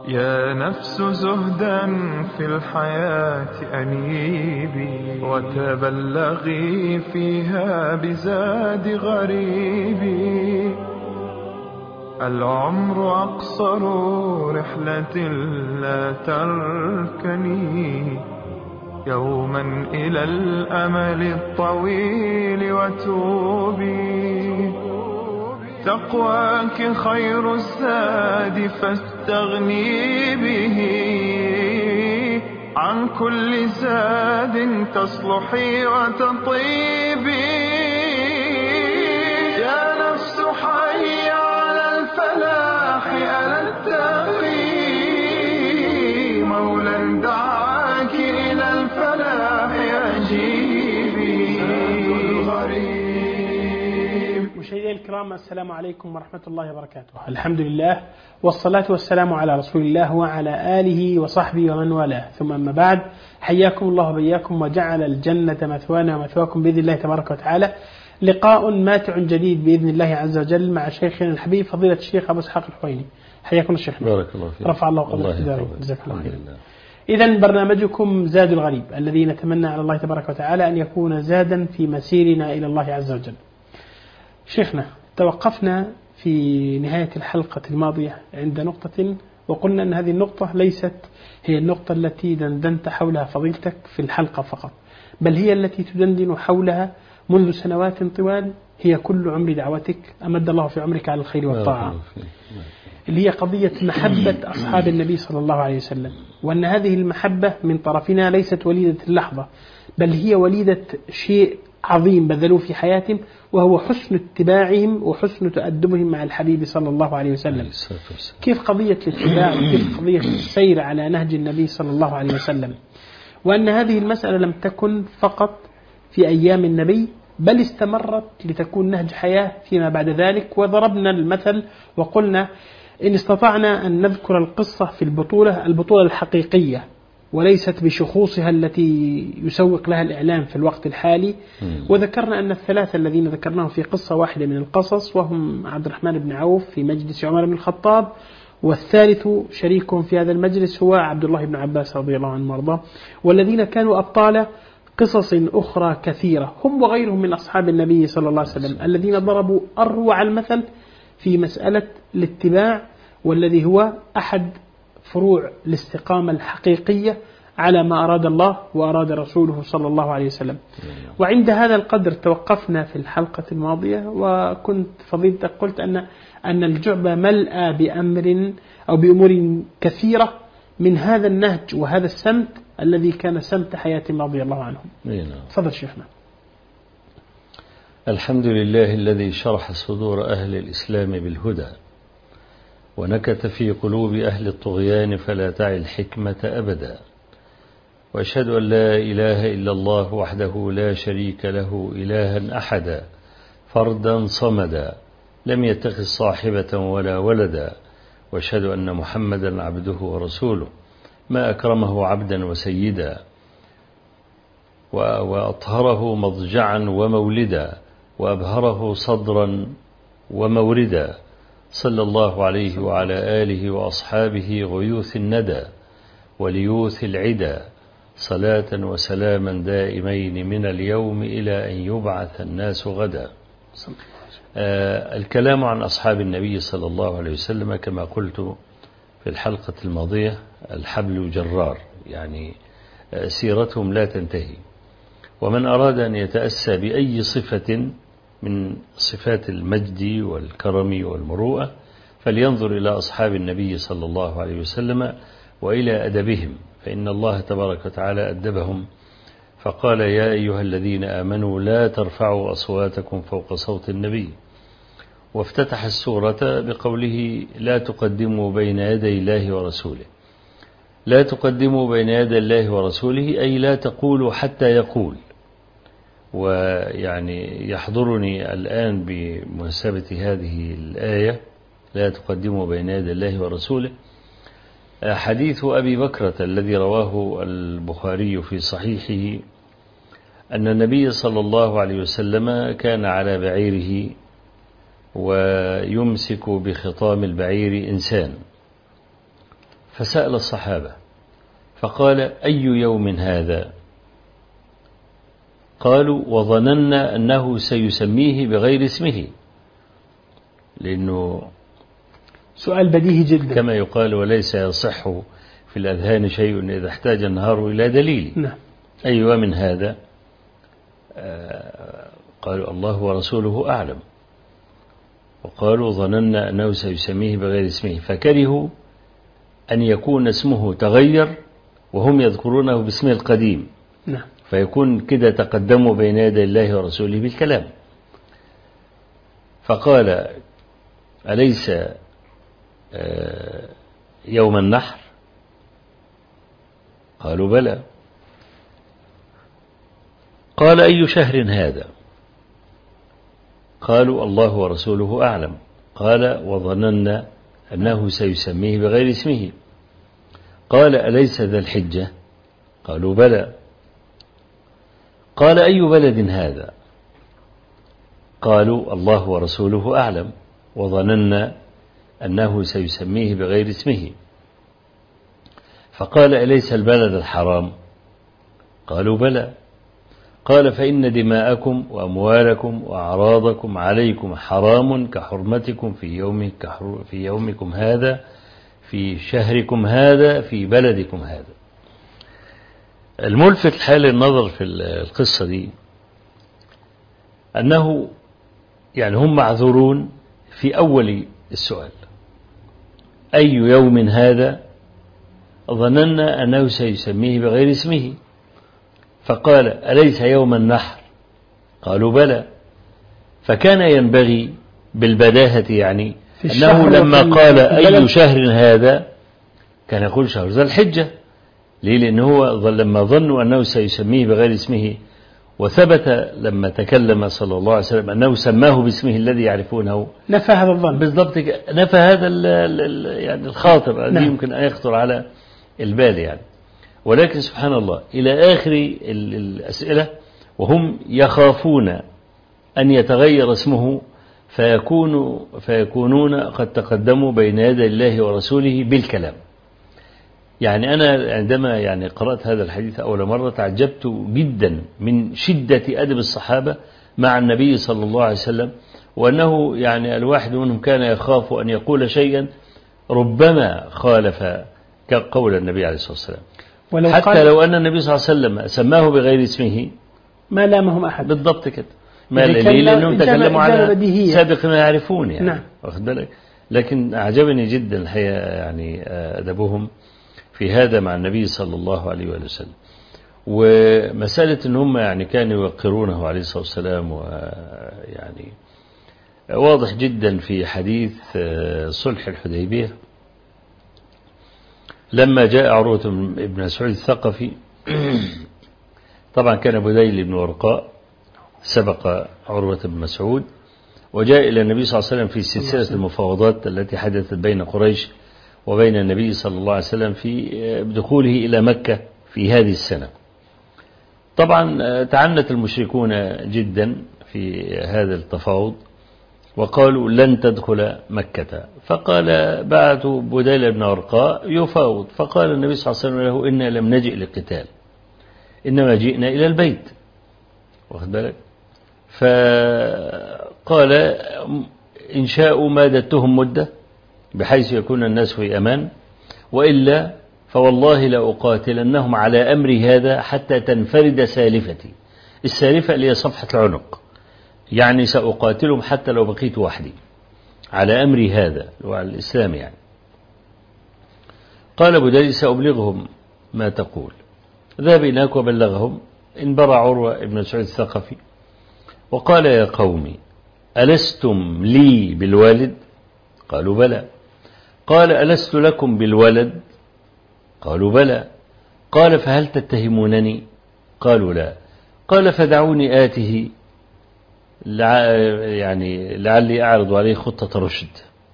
يا نفس زهدا في الحياة أنيبي، وتبلغي فيها بزاد غريبي. العمر أقصر رحلة لا تركني يوما إلى الأمل الطويل وتوبي. تقواك خير الزاد فاستغني به، عن كل زاد تصلحي وتطيبي. يا نفس حي على الفلاح، ألا التقي مولا دعاك إلى الفلاح أجيبي. مشاهدينا الكرام، السلام عليكم ورحمة الله وبركاته. الحمد لله والصلاة والسلام على رسول الله وعلى آله وصحبه ومن والاه، ثم أما بعد، حياكم الله وبياكم وجعل الجنة مثوانا ومثواكم بإذن الله تبارك وتعالى. لقاء ماتع جديد بإذن الله عز وجل مع شيخنا الحبيب فضيلة الشيخ أبو إسحاق الحويني. حياكم الشيخنا. بارك الله فيك. رفع الله قدرك. جزاك الله خير. إذن برنامجكم زاد الغريب الذي نتمنى على الله تبارك وتعالى أن يكون زادا في مسيرنا إلى الله عز وجل. شيخنا، توقفنا في نهاية الحلقة الماضية عند نقطة، وقلنا أن هذه النقطة ليست هي النقطة التي دندنت حولها فضيلتك في الحلقة فقط، بل هي التي تدندن حولها منذ سنوات طوال، هي كل عمر دعوتك، أمد الله في عمرك على الخير والطاعة، اللي هي قضية محبة أصحاب النبي صلى الله عليه وسلم، وأن هذه المحبة من طرفنا ليست وليدة اللحظة، بل هي وليدة شيء عظيم بذلوه في حياتهم، وهو حسن اتباعهم وحسن تأدبهم مع الحبيب صلى الله عليه وسلم. كيف قضية الاتباع وكيف قضية السير على نهج النبي صلى الله عليه وسلم، وأن هذه المسألة لم تكن فقط في أيام النبي، بل استمرت لتكون نهج حياة فيما بعد ذلك. وضربنا المثل وقلنا إن استطعنا أن نذكر القصة في البطولة الحقيقية، وليست بشخوصها التي يسوق لها الإعلام في الوقت الحالي. وذكرنا أن الثلاثة الذين ذكرناهم في قصة واحدة من القصص، وهم عبد الرحمن بن عوف في مجلس عمر بن الخطاب، والثالث شريكهم في هذا المجلس هو عبد الله بن عباس رضي الله عنه وارضاه، والذين كانوا أبطال قصص أخرى كثيرة، هم وغيرهم من أصحاب النبي صلى الله عليه وسلم، الذين ضربوا أروع المثل في مسألة الاتباع، والذي هو أحد فروع الاستقامة الحقيقية على ما أراد الله وأراد رسوله صلى الله عليه وسلم. وعند هذا القدر توقفنا في الحلقة الماضية، وكنت فضيلتك قلت أن الجعبة ملأى بأمر أو بأمور كثيرة من هذا النهج وهذا السمت الذي كان سمت حياتهم رضي الله عنهم. تفضل شيخنا. الحمد لله الذي شرح صدور أهل الإسلام بالهدى، ونكت في قلوب أهل الطغيان فلا تعي الحكمة أبدا. وأشهد أن لا إله إلا الله وحده لا شريك له إلها أحدا فردا صمدا لم يتخذ صاحبة ولا ولدا. وأشهد أن محمدا عبده ورسوله ما أكرمه عبدا وسيدا، وأطهره مضجعا ومولدا، وأبهره صدرا وموردا. صلى الله عليه وعلى آله وأصحابه غيوث الندى وليوث العدا، صلاة وسلاما دائمين من اليوم إلى أن يبعث الناس غدا. الكلام عن أصحاب النبي صلى الله عليه وسلم كما قلت في الحلقة الماضية الحبل جرار، يعني سيرتهم لا تنتهي، ومن أراد أن يتأسى بأي صفة من صفات المجد والكرم والمروءة فلينظر إلى أصحاب النبي صلى الله عليه وسلم وإلى أدبهم، فإن الله تبارك وتعالى أدبهم فقال: يا أيها الذين آمنوا لا ترفعوا أصواتكم فوق صوت النبي. وافتتح السورة بقوله: لا تقدموا بين يدي الله ورسوله. لا تقدموا بين يدي الله ورسوله أي لا تقولوا حتى يقول. ويعني يحضرني الآن بمناسبة هذه الآية لا تقدموا بين يدي الله ورسوله حديث أبي بكرة الذي رواه البخاري في صحيحه أن النبي صلى الله عليه وسلم كان على بعيره ويمسك بخطام البعير إنسان، فسأل الصحابة فقال: أي يوم هذا؟ قالوا: وظننا أنه سيسميه بغير اسمه، لأنه سؤال بديهي جدا، كما يقال: وليس يصح في الأذهان شيء إذا احتاج النهار إلى دليل. نعم. أي يوم هذا؟ قالوا: الله ورسوله أعلم. وقالوا: ظننا أنه سيسميه بغير اسمه، فكرهوا أن يكون اسمه تغير وهم يذكرونه باسمه القديم. نعم. فيكون كده تقدموا بين يدي الله ورسوله بالكلام. فقال: أليس يوم النحر؟ قالوا: بلى. قال: أي شهر هذا؟ قالوا: الله ورسوله أعلم. قال: وظننا أنه سيسميه بغير اسمه. قال: أليس ذا الحجة؟ قالوا: بلى. قال: أي بلد هذا؟ قالوا: الله ورسوله أعلم، وظننا أنه سيسميه بغير اسمه. فقال: أليس البلد الحرام؟ قالوا: بلى. قال: فإن دماءكم وأموالكم وأعراضكم عليكم حرام كحرمتكم في يومكم هذا في شهركم هذا في بلدكم هذا. الملفت حال النظر في القصة دي أنه يعني هم معذورون في أول السؤال: أي يوم هذا؟ ظننا أنه سيسميه بغير اسمه. فقال: أليس يوم النحر؟ قالوا: بلى. فكان ينبغي بالبداهة يعني أنه لما قال أي شهر هذا كان يقول شهر ذي الحجة. ليه؟ لأنه هو لما ظنوا أنه سيسميه بغير اسمه، وثبت لما تكلم صلى الله عليه وسلم أنه سماه باسمه الذي يعرفونه، نفى هذا الظن بالضبط، نفى هذا يعني الخاطر الذي نعم. يمكن أن يخطر على البال يعني. ولكن سبحان الله إلى آخر الأسئلة وهم يخافون أن يتغير اسمه فيكونون قد تقدموا بين يدي الله ورسوله بالكلام. يعني أنا عندما يعني قرأت هذا الحديث أول مرة تعجبت جدا من شدة أدب الصحابة مع النبي صلى الله عليه وسلم، وأنه يعني الواحد منهم كان يخاف أن يقول شيئا ربما خالف كقول النبي عليه الصلاة والسلام، حتى لو أن النبي صلى الله عليه وسلم سماه بغير اسمه ما لامهم أحد. بالضبط كده، ما لأنهم تكلموا على سابق ما يعرفون يعني. نعم. واخد بالك. لكن أعجبني جدا الحقيقة يعني أدبهم في هذا مع النبي صلى الله عليه وآله وسلم. ومسألة أن هم يعني كانوا يوقرونه عليه الصلاة والسلام، ويعني واضح جدا في حديث صلح الحديبية لما جاء عروة بن مسعود الثقفي. طبعا كان بديل بن ورقاء سبق عروة بن مسعود، وجاء إلى النبي صلى الله عليه وسلم في سلسلة المفاوضات التي حدثت بين قريش وبين النبي صلى الله عليه وسلم في دخوله إلى مكة في هذه السنة. طبعا تعنت المشركون جدا في هذا التفاوض وقالوا لن تدخل مكة. فقال بعثوا بديل بن ورقاء يفاوض، فقال النبي صلى الله عليه وسلم له إنا لم نجئ للقتال، إنما جئنا إلى البيت. واخد بالك. فقال إن شاءوا مادتهم مدة بحيث يكون الناس في أمان، وإلا فوالله لأقاتلنهم على أمر هذا حتى تنفرد سالفتي. السالفة اللي هي صفحة العنق، يعني سأقاتلهم حتى لو بقيت وحدي على أمر هذا وعلى الإسلام يعني. قال بديل سأبلغهم ما تقول. ذهب هناك وبلغهم. انبرع عروة بن مسعود الثقفي وقال يا قومي ألستم لي بالوالد؟ قالوا بلى. قال ألست لكم بالولد؟ قالوا بلى. قال فهل تتهمونني؟ قالوا لا. قال فدعوني آته يعني لعلي أعرض عليه خطة رشد.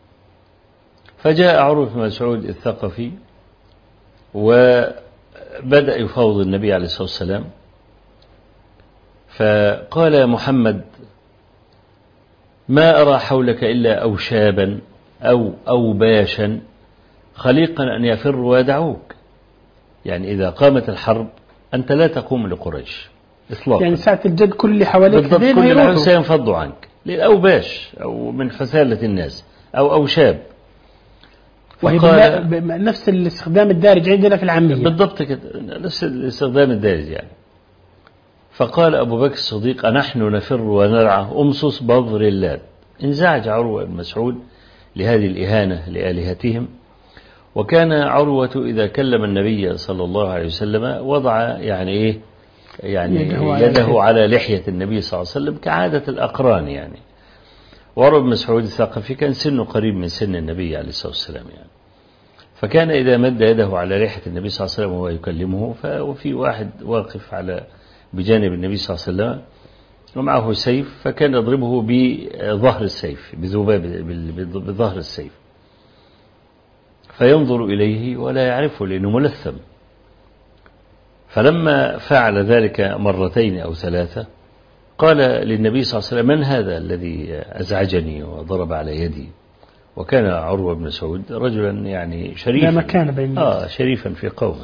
فجاء عروة بن مسعود الثقفي وبدأ يفاوض النبي عليه الصلاة والسلام، فقال يا محمد ما أرى حولك إلا أوشابا أو أوباشا خليقا أن يفروا ويدعوك. يعني إذا قامت الحرب أنت لا تقوم لقريش إطلاقا. يعني ساعة الجد كل اللي حواليك بالضبط، هذين كل العالم هيروحوا. سينفضوا عنك للأوباش أو من حثالة الناس أو شاب. وهي نفس الاستخدام الدارج عندنا في العامية. بالضبط كده، نفس الاستخدام الدارج يعني. فقال أبو بكر الصديق: أنحن نفر ونرعى أمصص بظر اللات. انزعج عروة بن مسعود لهذه الإهانة لآلهتهم. وكان عروة إذا كلم النبي صلى الله عليه وسلم وضع يعني يده على لحية النبي صلى الله عليه وسلم كعادة الأقران يعني. وعروة بن مسعود الثقفي كان سنه قريب من سن النبي عليه الصلاة والسلام يعني. فكان إذا مد يده على لحية النبي صلى الله عليه وسلم وهو يكلمه، وفي واحد واقف بجانب النبي صلى الله عليه وسلم ومعه سيف، فكان يضربه بظهر السيف، بظهر السيف، فينظر إليه ولا يعرفه لأنه ملثم. فلما فعل ذلك مرتين أو ثلاثة قال للنبي صلى الله عليه وسلم: من هذا الذي أزعجني وضرب على يدي؟ وكان عروة بن مسعود رجلا يعني شريفا، لا مكان بين الناس، شريفا في قومه.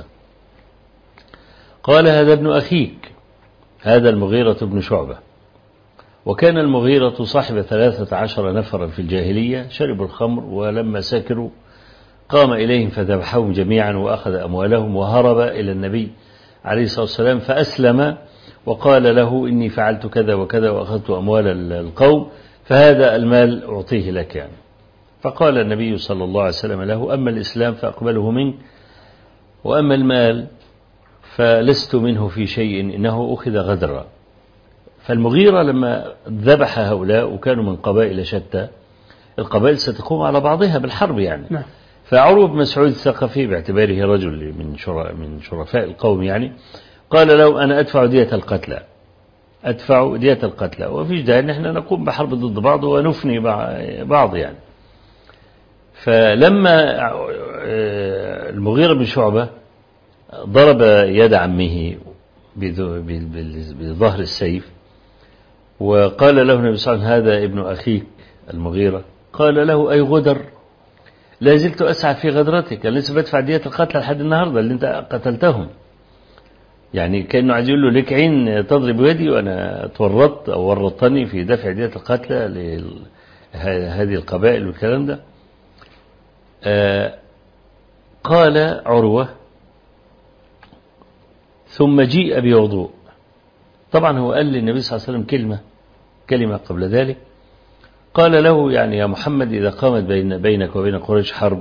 قال: هذا ابن أخيك، هذا المغيرة بن شعبة. وكان المغيرة صاحب 13 نفرا في الجاهلية، شربوا الخمر ولما سكروا قام إليهم فذبحهم جميعا وأخذ أموالهم وهرب إلى النبي عليه الصلاة والسلام فأسلم وقال له: إني فعلت كذا وكذا وأخذت أموال القوم، فهذا المال أعطيه لك يعني. فقال النبي صلى الله عليه وسلم له: أما الإسلام فأقبله منك، وأما المال فلست منه في شيء، إنه أخذ غدرا. فالمغيرة لما ذبح هؤلاء وكانوا من قبائل شتى، القبائل ستقوم على بعضها بالحرب يعني. نعم. فعروة بن مسعود الثقفي باعتباره رجل من شرفاء القوم يعني قال له: أنا أدفع دية القتلى، أدفع دية القتلى، وفيش داعي نحن نقوم بحرب ضد بعض ونفني بعض يعني. فلما المغيرة بن شعبة ضرب يد عمه بظهر السيف وقال له النبي صلى الله عليه وسلم: هذا ابن أخيك المغيرة. قال له: أي غدر، لا زلت أسعى في غدرتك، أنا لسه بدفع دية القتلى لحد النهاردة اللي أنت قتلتهم. يعني كأنه عايز يقول له: لك عين تضرب يدي وأنا تورطت أو ورطتني في دفع دية القتلى لهذه القبائل والكلام ده. قال عروة: ثم جيء بوضوء. طبعا هو قال للنبي صلى الله عليه وسلم كلمة قبل ذلك، قال له: يعني يا محمد إذا قامت بينك وبين قريش حرب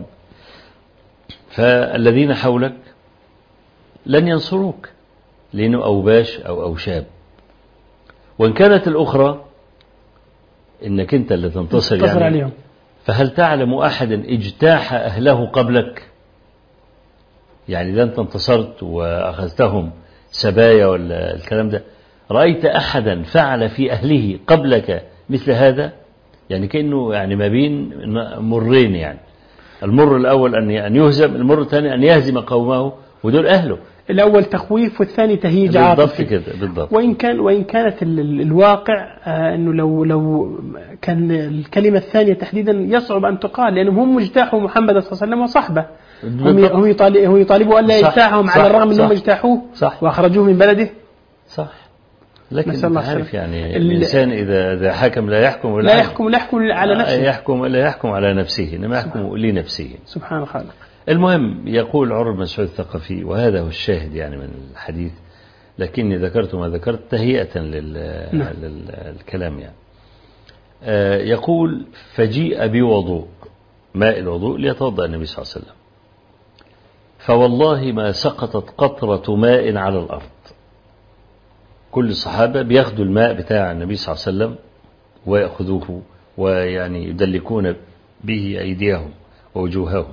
فالذين حولك لن ينصروك لأنه أوباش أو أوشاب، وإن كانت الأخرى إنك أنت اللي تنتصر يعني عليهم، فهل تعلم أحدا اجتاح أهله قبلك؟ يعني إذا أنت انتصرت وأخذتهم سبايا ولا الكلام ده، رأيت أحدا فعل في أهله قبلك مثل هذا؟ يعني كأنه يعني ما بين مرين يعني. المر الأول أن يهزم، المر الثاني أن يهزم قومه ودول أهله. الأول تخويف والثاني تهييج عاطفي. بالضبط كده، بالضبط. وإن كانت الواقع أنه لو كان الكلمة الثانية تحديدا يصعب أن تقال، لأنهم هم اجتاحوا محمد صلى الله عليه وسلم وصحبه، هم يطالبوا أن لا يجتاحهم على الرغم أنهم اجتاحوه وأخرجوه من بلده. صح. لكن عارف يعني الإنسان إذا حكم لا يحكم لا يحكم على نفسه، لا يحكم على نفسه، إنما يحكم لنفسه. سبحان الخالق. المهم يقول عروة بن مسعود الثقفي، وهذا هو الشاهد يعني من الحديث، لكني ذكرت ما ذكرت تهيئة للكلام يعني. يقول: فجيء بوضوء، ماء الوضوء ليتوضأ النبي صلى الله عليه وسلم، فوالله ما سقطت قطرة ماء على الأرض. كل الصحابة بياخدوا الماء بتاع النبي صلى الله عليه وسلم ويأخذوه ويعني يدلكون به أيديهم ووجوههم،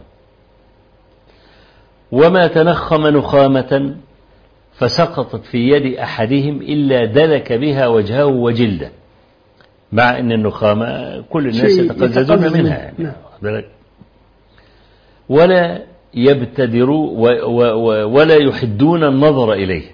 وما تنخم نخامة فسقطت في يد أحدهم إلا دلك بها وجهه وجلده، مع أن النخامة كل الناس يتقززون منها يعني. ولا يبتدروا ولا يحدون النظر إليه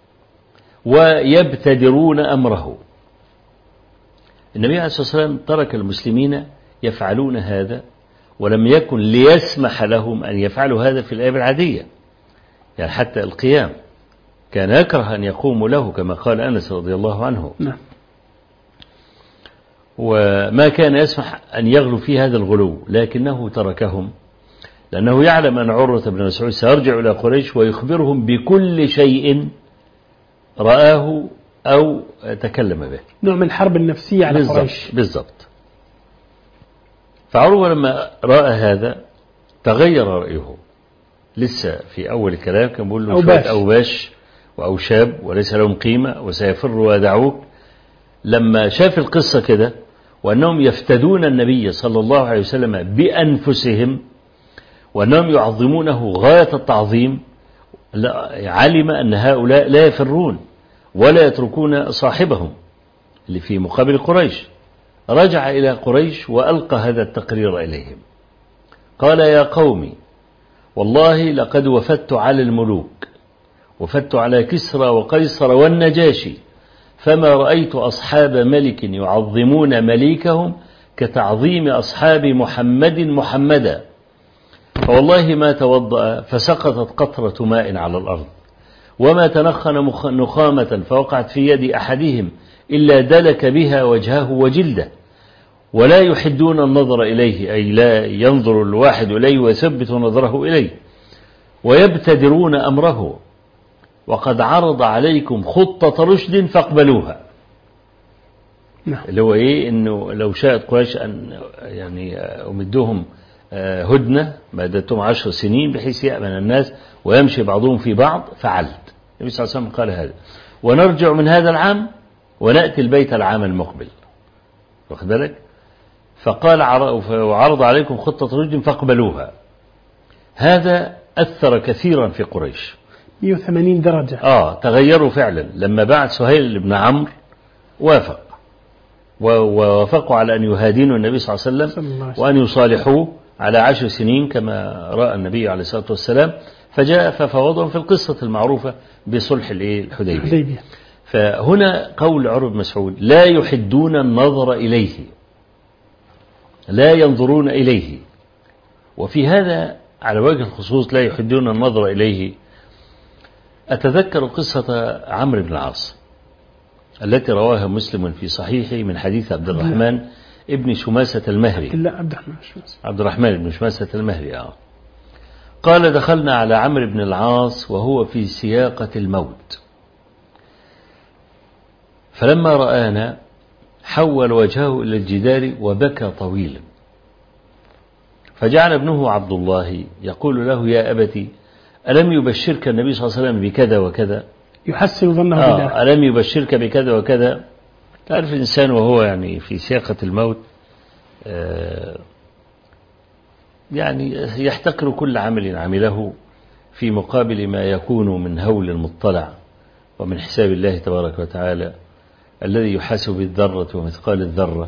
ويبتدرون أمره. النبي عليه الصلاة والسلام ترك المسلمين يفعلون هذا ولم يكن ليسمح لهم أن يفعلوا هذا في الأيام العادية، يعني حتى القيام كان يكره أن يقوموا له كما قال أنس رضي الله عنه. نعم. وما كان يسمح أن يغلو في هذا الغلو، لكنه تركهم لأنه يعلم أن عروة بن مسعود سيرجع إلى قريش ويخبرهم بكل شيء رآه أو تكلم به، نوع من الحرب النفسية على قريش. بالضبط. فعروة لما رأى هذا تغير رأيه. لسه في أول الكلام كان بيقول له شوية أوباش وأوشاب وليس لهم قيمة وسيفر ويدعوك. لما شاف القصة كده وأنهم يفتدون النبي صلى الله عليه وسلم بأنفسهم وأنهم يعظمونه غاية التعظيم، علم أن هؤلاء لا يفرون ولا يتركون صاحبهم اللي في مقابل قريش. رجع إلى قريش وألقى هذا التقرير إليهم. قال: يا قومي، والله لقد وفدت على الملوك، وفدت على كسرى وقيصر والنجاشي، فما رأيت أصحاب ملك يعظمون مليكهم كتعظيم أصحاب محمد محمدا، فوالله ما توضأ فسقطت قطرة ماء على الأرض، وما تنخن نخامة فوقعت في يد أحدهم إلا دلك بها وجهه وجلده، ولا يحدون النظر إليه، أي لا ينظر الواحد إليه ويثبت نظره إليه، ويبتدرون أمره، وقد عرض عليكم خطة رشد فاقبلوها. اللي هو إيه؟ إنه لو شاءت قريش أن يعني أمدهم هدنة مدتهم 10 سنين بحيث يأمن الناس ويمشي بعضهم في بعض، فعلت. النبي صلى الله عليه وسلم قال هذا، ونرجع من هذا العام ونأتي البيت العام المقبل، واخد بالك؟ فقال وعرض عليكم خطة رشد فاقبلوها. هذا أثر كثيرا في قريش، 180 درجة. تغيروا فعلا. لما بعت سهيل بن عمرو وافق، ووافقوا على أن يهادنوا النبي صلى الله عليه وسلم وأن يصالحوه على 10 سنين كما رأى النبي عليه الصلاة والسلام. فجاء ففوضهم في القصة المعروفة بصلح الحديبية. فهنا قول عروة بن مسعود: لا يحدون النظر إليه، لا ينظرون إليه. وفي هذا على وجه الخصوص لا يحدون النظر إليه، أتذكر قصة عمرو بن العاص التي رواها مسلم في صحيحه من حديث عبد الرحمن ابن شماسة المهري. عبد الرحمن بن شماسة المهري. قال: دخلنا على عمرو بن العاص وهو في سياقة الموت، فلما رآنا حول وجهه إلى الجدار وبكى طويلا، فجعل ابنه عبد الله يقول له: يا أبتي، ألم يبشرك النبي صلى الله عليه وسلم بكذا وكذا؟ يحسن ظنه بالله. ألم يبشرك بكذا وكذا؟ تعرف الإنسان وهو يعني في سياقة الموت يعني يحتقر كل عمل عمله في مقابل ما يكون من هول المطلع ومن حساب الله تبارك وتعالى الذي يحاسب بالذرة ومثقال الذرة.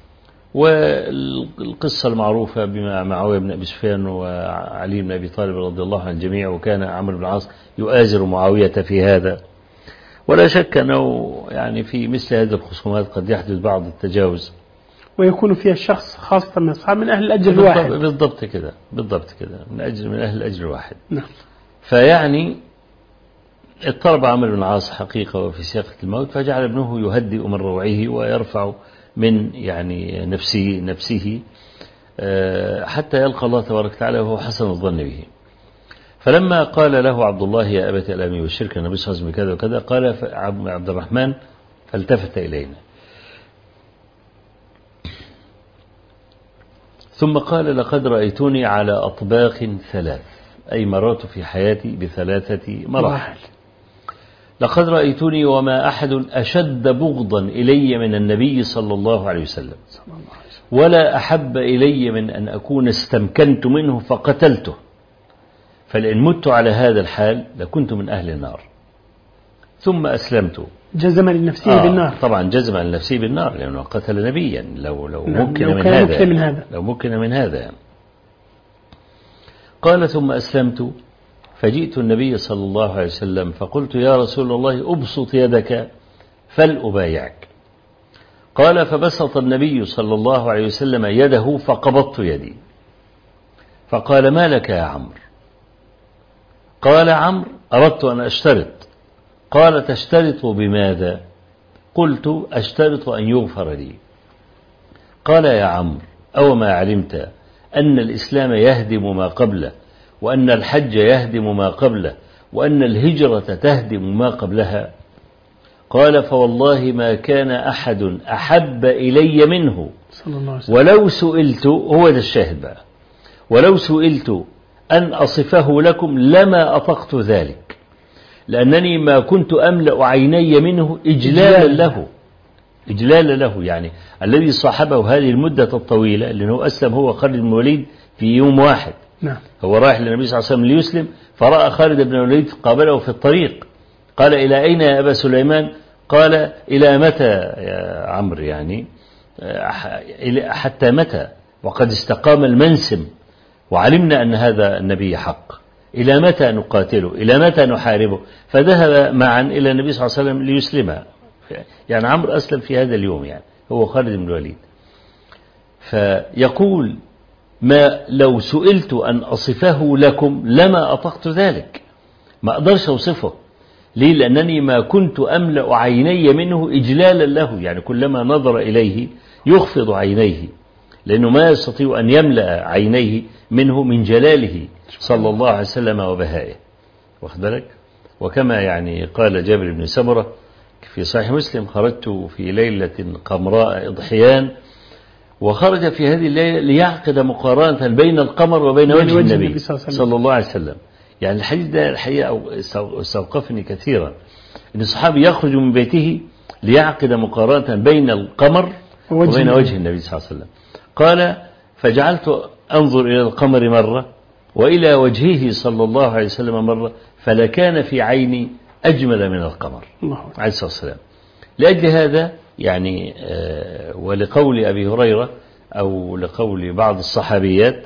والقصة المعروفة بما معاوية بن أبي سفيان وعلي بن أبي طالب رضي الله عن الجميع، وكان عمرو بن العاص يؤازر معاوية في هذا. ولا شك أنه يعني في مثل هذه الخصومات قد يحدث بعض التجاوز، ويكون فيها الشخص خاصة من أصحاب من أهل الأجر الواحد. بالضبط كده من أهل الأجر الواحد. نعم. فيعني اضطرب عمرو بن العاص حقيقة وفي سياقة الموت، فجعل ابنه يهدئ من روعه ويرفع من يعني نفسه حتى يلقى الله تبارك وتعالى وهو حسن الظن به. فلما قال له عبد الله: يا أبت، ألم يبشرك النبي صلى الله عليه وسلم بكذا وكذا؟ قال عبد الرحمن فالتفت إلينا ثم قال: لقد رأيتني على أطباق 3، أي مررت في حياتي ب3 مراحل. لقد رأيتني وما أحد أشد بغضا إلي من النبي صلى الله عليه وسلم، ولا أحب إلي من أن أكون استمكنت منه فقتلته، فلئن مت على هذا الحال لكنت من أهل النار. ثم أسلمت. جزم لنفسه بالنار. طبعا جزم لنفسه بالنار لأنه قتل نبيا. لو ممكن من هذا يعني. قال: ثم أسلمت فجئت النبي صلى الله عليه وسلم فقلت: يا رسول الله، أبسط يدك فلأبايعك. قال: فبسط النبي صلى الله عليه وسلم يده فقبضت يدي. فقال: ما لك يا عمرو؟ قال عمرو: أردت أن أشترط. قال: تشترط بماذا؟ قلت: أشترط أن يغفر لي. قال: يا عمرو، أو ما علمت أن الإسلام يهدم ما قبله، وأن الحج يهدم ما قبله، وأن الهجرة تهدم ما قبلها؟ قال: فوالله ما كان أحد أحب إلي منه، صلى الله عليه وسلم. ولو سئلت، هو ده الشاهد بقى، ولو سئلت أن أصفه لكم لما أطقت ذلك، لأنني ما كنت أملأ عيني منه إجلالا له، يعني الذي صاحبه هذه المدة الطويلة، لأنه أسلم هو خالد بن الوليد في يوم واحد. نعم. هو رايح للنبي صلى الله عليه وسلم ليسلم، فرأى خالد بن الوليد قابله في الطريق، قال: إلى أين يا أبا سليمان؟ قال: إلى متى يا عمرو؟ يعني حتى متى؟ وقد استقام المنسم وعلمنا أن هذا النبي حق، إلى متى نقاتله؟ إلى متى نحاربه؟ فذهب معا إلى النبي صلى الله عليه وسلم ليسلم. يعني عمرو أسلم في هذا اليوم، يعني هو خالد بن الوليد. فيقول: ما لو سئلت أن أصفه لكم لما أطقت ذلك، ما أقدرش أوصفه. ليه؟ لأنني ما كنت أملأ عيني منه إجلالا له، يعني كلما نظر إليه يخفض عينيه، لأنه ما يستطيع أن يملأ عينيه منه من جلاله صلى الله عليه وسلم وبهائه. واخد بالك؟ وكما يعني قال جابر بن سمرة في صحيح مسلم: خرجت في ليلة قمراء إضحيان، وخرج في هذه الليلة ليعقد مقارنة بين القمر وبين وجه النبي صلى الله عليه وسلم. يعني الحديث ده الحقيقة استوقفني كثيرا، أن الصحابي يخرج من بيته ليعقد مقارنة بين القمر وبين وجه النبي صلى الله عليه وسلم. قال: فجعلت أنظر إلى القمر مرة وإلى وجهه صلى الله عليه وسلم مرة، فلكان في عيني أجمل من القمر عليه الصلاة والسلام. لأجل هذا يعني ولقول أبي هريرة أو لقول بعض الصحابيات،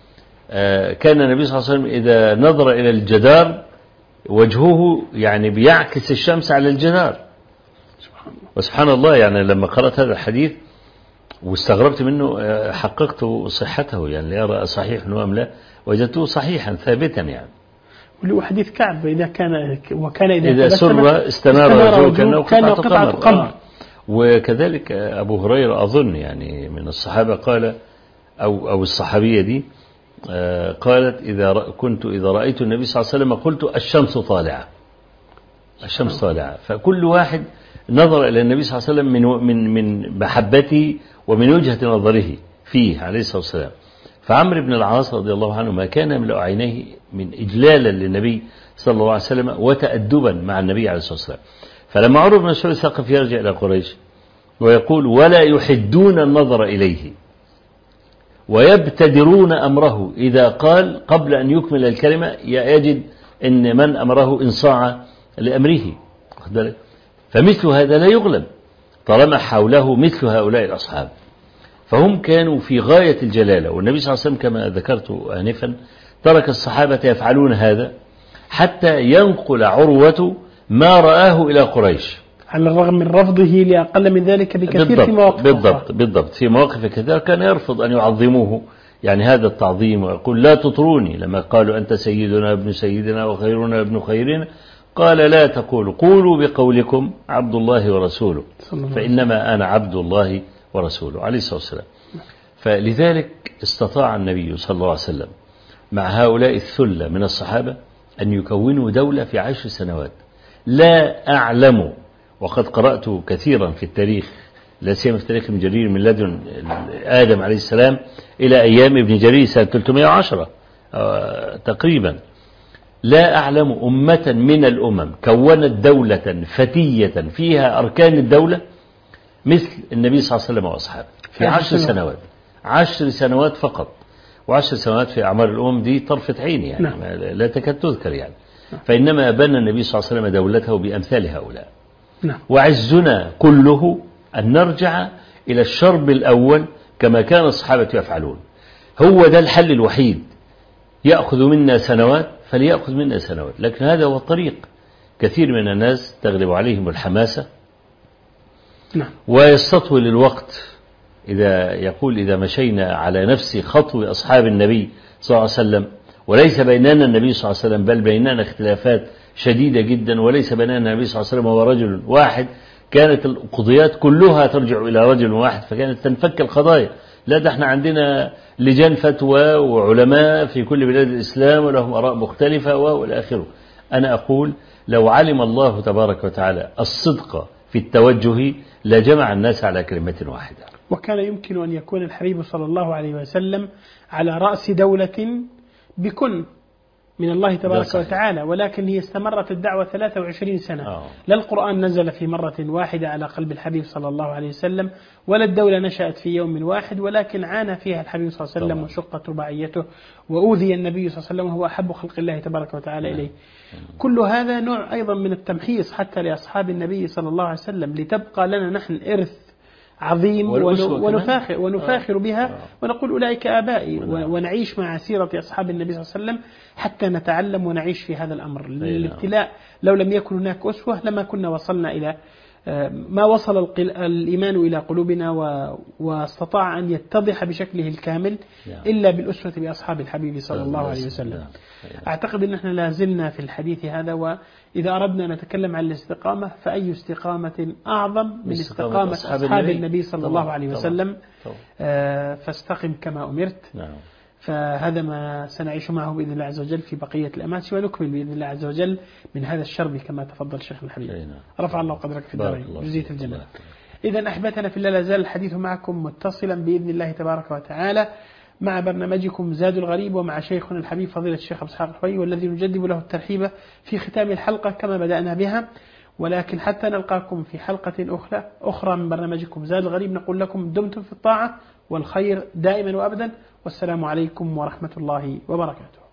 كان النبي صلى الله عليه وسلم إذا نظر إلى الجدار وجهه يعني بيعكس الشمس على الجدار. وسبحان الله، يعني لما قرأت هذا الحديث واستغربت منه حققت صحته، يعني ليرى صحيح أم لا، وجدته صحيحا ثابتا. يعني ولو حديث كعب: إذا كان إذا سر استنار وجهه كان قطعة قمر. وكذلك أبو هريرة أظن يعني من الصحابة قال أو الصحابية دي قالت: إذا رأيت النبي صلى الله عليه وسلم قلت: الشمس طالعة، الشمس طالعة. فكل واحد نظر إلى النبي صلى الله عليه وسلم من محبته ومن وجهة نظره فيه عليه الصلاة والسلام. فعمرو بن العاص رضي الله عنه ما كان يملأ عينيه من إجلالا للنبي صلى الله عليه وسلم وتأدبا مع النبي عليه الصلاة والسلام. فلما عروة بن مسعود الثقفي يرجع إلى قريش ويقول: ولا يحدون النظر إليه ويبتدرون أمره، إذا قال قبل أن يكمل الكلمة يجد أن من أمره انصاع لأمره. فمثل هذا لا يغلب طالما حوله مثل هؤلاء الأصحاب، فهم كانوا في غاية الجلالة. والنبي صلى الله عليه وسلم كما ذكرت آنفا ترك الصحابة يفعلون هذا حتى ينقل عروة ما رآه إلى قريش، على الرغم من رفضه لأقل من ذلك بكثير في مواقف. بالضبط في مواقف كثيرة كان يرفض أن يعظموه، يعني هذا التعظيم، ويقول: لا تطروني. لما قالوا: أنت سيدنا ابن سيدنا وخيرنا ابن خيرنا، قال: لا تقولوا، قولوا بقولكم عبد الله ورسوله، فإنما أنا عبد الله ورسوله عليه الصلاة والسلام. فلذلك استطاع النبي صلى الله عليه وسلم مع هؤلاء الثلة من الصحابة أن يكونوا دولة في 10 سنوات. لا أعلم، وقد قرأت كثيرا في التاريخ، لا سيما في تاريخ ابن جرير من لدن آدم عليه السلام إلى أيام ابن جرير سنة 310 تقريبا، لا أعلم أمة من الأمم كونت دولة فتية فيها أركان الدولة مثل النبي صلى الله عليه وسلم وأصحابه في 10 سنوات. 10 سنوات فقط، و10 سنوات في أعمار الأمم دي طرفة عين، يعني لا تكاد تذكر يعني. فإنما بنى النبي صلى الله عليه وسلم دولته بأمثال هؤلاء. وعزنا كله أن نرجع إلى الشرب الأول كما كان الصحابة يفعلون. هو ده الحل الوحيد. يأخذ منا سنوات فليأخذ منا سنوات، لكن هذا هو الطريق. كثير من الناس تغلب عليهم الحماسة ويستطول الوقت. إذا مشينا على نفس خطو أصحاب النبي صلى الله عليه وسلم، وليس بيننا النبي صلى الله عليه وسلم، بل بيننا اختلافات شديدة جدا، وليس بيننا النبي صلى الله عليه وسلم هو رجل واحد، كانت القضيات كلها ترجع إلى رجل واحد فكانت تنفك القضايا. لا، ده احنا عندنا لجان فتوى وعلماء في كل بلاد الإسلام ولهم آراء مختلفة والى آخره. أنا أقول لو علم الله تبارك وتعالى الصدق في التوجه لجمع الناس على كلمة واحدة. وكان يمكن أن يكون الحبيب صلى الله عليه وسلم على رأس دولة بكن من الله تبارك وتعالى، ولكن هي استمرت الدعوة 23 سنة. لا القرآن نزل في مرة واحدة على قلب الحبيب صلى الله عليه وسلم، ولا الدولة نشأت في يوم واحد، ولكن عانى فيها الحبيب صلى الله عليه وسلم وشقت رباعيته، وأوذي النبي صلى الله عليه وسلم وهو أحب خلق الله تبارك وتعالى إليه. كل هذا نوع أيضا من التمحيص حتى لأصحاب النبي صلى الله عليه وسلم، لتبقى لنا نحن إرث عظيم ونفاخر بها ونقول أولئك آبائي، ونعيش مع سيرة أصحاب النبي صلى الله عليه وسلم حتى نتعلم ونعيش في هذا الأمر. الابتلاء لو لم يكن هناك أسوة لما كنا وصلنا إلى ما وصل الإيمان إلى قلوبنا واستطاع أن يتضح بشكله الكامل إلا بالأسوة بأصحاب الحبيب صلى الله عليه وسلم. أعتقد أن احنا لازلنا في الحديث هذا، وإذا أردنا نتكلم عن الاستقامة فأي استقامة أعظم من استقامة أصحاب النبي صلى الله عليه وسلم. فاستقم كما أمرت. فهذا ما سنعيش معه بإذن الله عز وجل في بقية الأمات، ونكمل بإذن الله عز وجل من هذا الشرب كما تفضل شيخ الحبيب. رفع الله قدرك في الدارين جزية الجنة. إذن أحبتنا في الله، لا زال الحديث معكم متصلا بإذن الله تبارك وتعالى مع برنامجكم زاد الغريب، ومع شيخنا الحبيب فضيلة الشيخ أبو إسحاق الحويني، والذي نجدد له الترحيب في ختام الحلقة كما بدأنا بها. ولكن حتى نلقاكم في حلقة أخرى من برنامجكم زاد الغريب نقول لكم دمتم في الطاعة والخير دائما وأبدا، والسلام عليكم ورحمة الله وبركاته.